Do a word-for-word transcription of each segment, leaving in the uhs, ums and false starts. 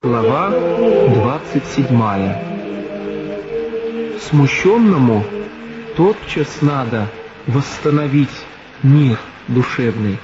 Глава двадцать седьмая. Смущенному тотчас надо восстановить мир душевный.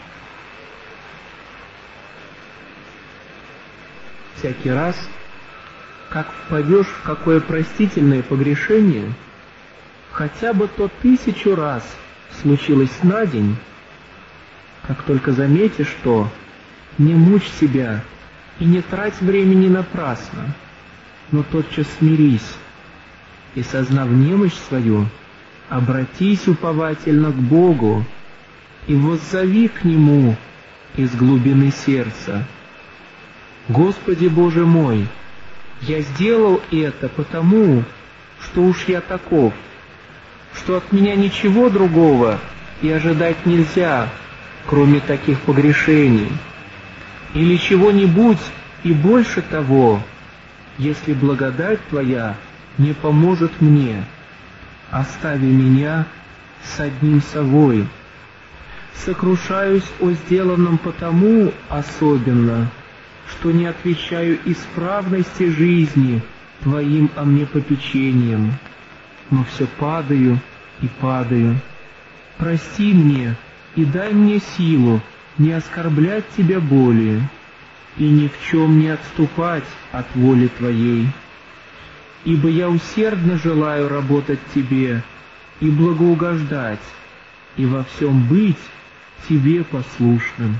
Всякий раз, как впадешь в какое простительное погрешение, хотя бы то тысячу раз случилось на день, как только заметишь то, не мучь себя и не трать времени напрасно, но тотчас смирись, и, сознав немощь свою, обратись уповательно к Богу и воззови к Нему из глубины сердца: «Господи Боже мой, я сделал это потому, что уж я таков, что от меня ничего другого и ожидать нельзя, кроме таких погрешений, или чего-нибудь и больше того, если благодать Твоя не поможет мне, остави меня с одним собой. Сокрушаюсь о сделанном потому особенно, что не отвечаю исправности жизни Твоим о мне попечением, но все падаю и падаю. Прости мне и дай мне силу не оскорблять Тебя более, и ни в чем не отступать от воли Твоей. Ибо я усердно желаю работать Тебе и благоугождать, и во всем быть Тебе послушным.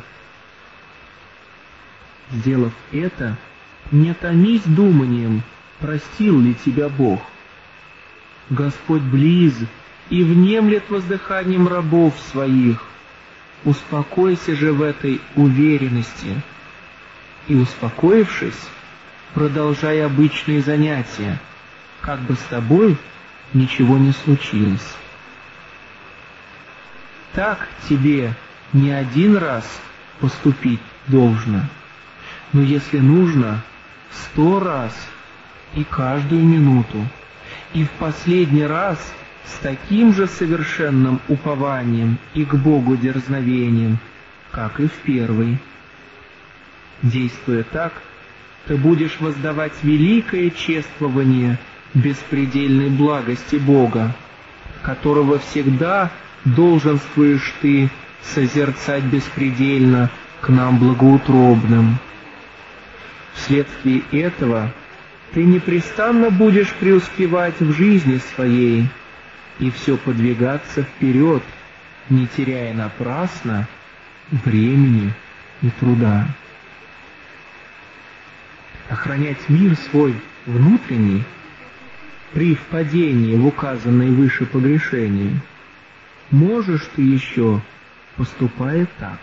Сделав это, не томись думанием, простил ли Тебя Бог. Господь близ и внемлет воздыханием рабов Своих. Успокойся же в этой уверенности, и, успокоившись, продолжай обычные занятия, как бы с тобой ничего не случилось. Так тебе не один раз поступить должно, но если нужно, сто раз и каждую минуту, и в последний раз с таким же совершенным упованием и к Богу дерзновением, как и в первый. Действуя так, ты будешь воздавать великое чествование беспредельной благости Бога, которого всегда долженствуешь ты созерцать беспредельно к нам благоутробным. Вследствие этого ты непрестанно будешь преуспевать в жизни своей и все подвигаться вперед, не теряя напрасно времени и труда. Охранять мир свой внутренний при впадении в указанные выше погрешения можешь ты еще, поступая так: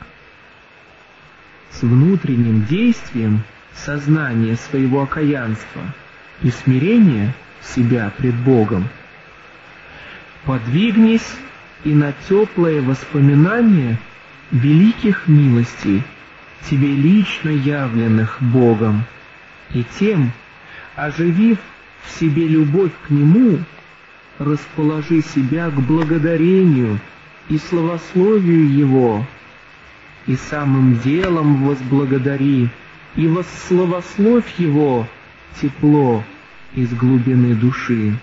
с внутренним действием сознания своего окаянства и смирения себя пред Богом подвигнись и на теплое воспоминание великих милостей, тебе лично явленных Богом, и тем, оживив в себе любовь к Нему, расположи себя к благодарению и славословию Его, и самым делом возблагодари и восславословь Его тепло из глубины души.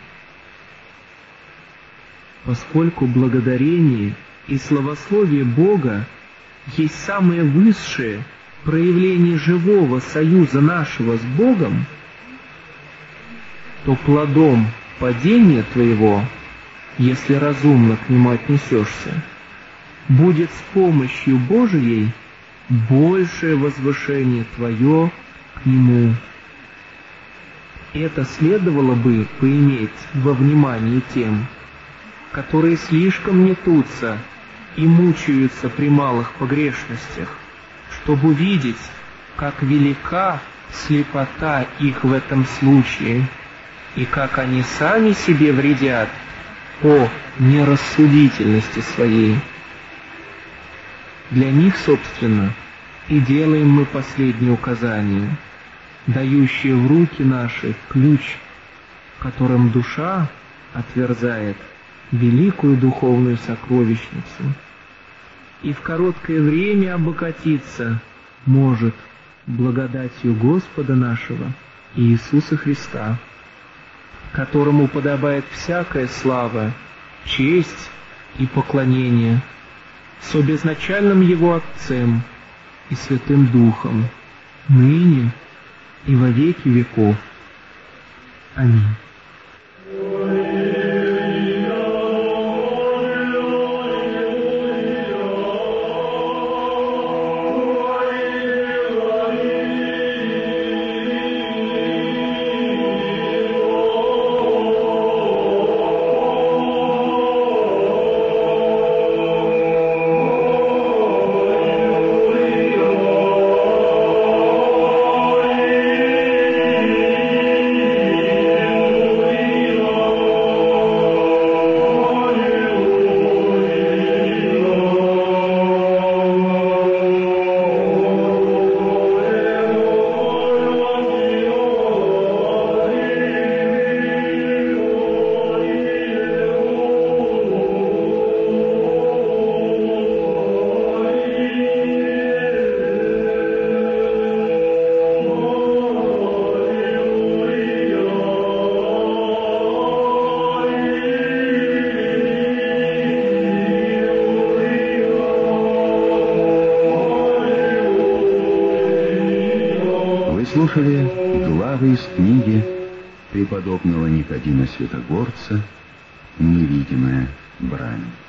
Поскольку благодарение и славословие Бога есть самое высшее проявление живого союза нашего с Богом, то плодом падения твоего, если разумно к нему отнесешься, будет с помощью Божией большее возвышение твое к нему. Это следовало бы поиметь во внимании тем, которые слишком нетутся и мучаются при малых погрешностях, чтобы увидеть, как велика слепота их в этом случае, и как они сами себе вредят по нерассудительности своей. Для них, собственно, и делаем мы последнее указание, дающее в руки наши ключ, которым душа отверзает великую духовную сокровищницу, и в короткое время обогатиться может благодатью Господа нашего Иисуса Христа, которому подобает всякая слава, честь и поклонение, с обезначальным Его Отцем и Святым Духом, ныне и во веки веков. Аминь. Слушали главы из книги преподобного Никодима Святогорца «Невидимая брань».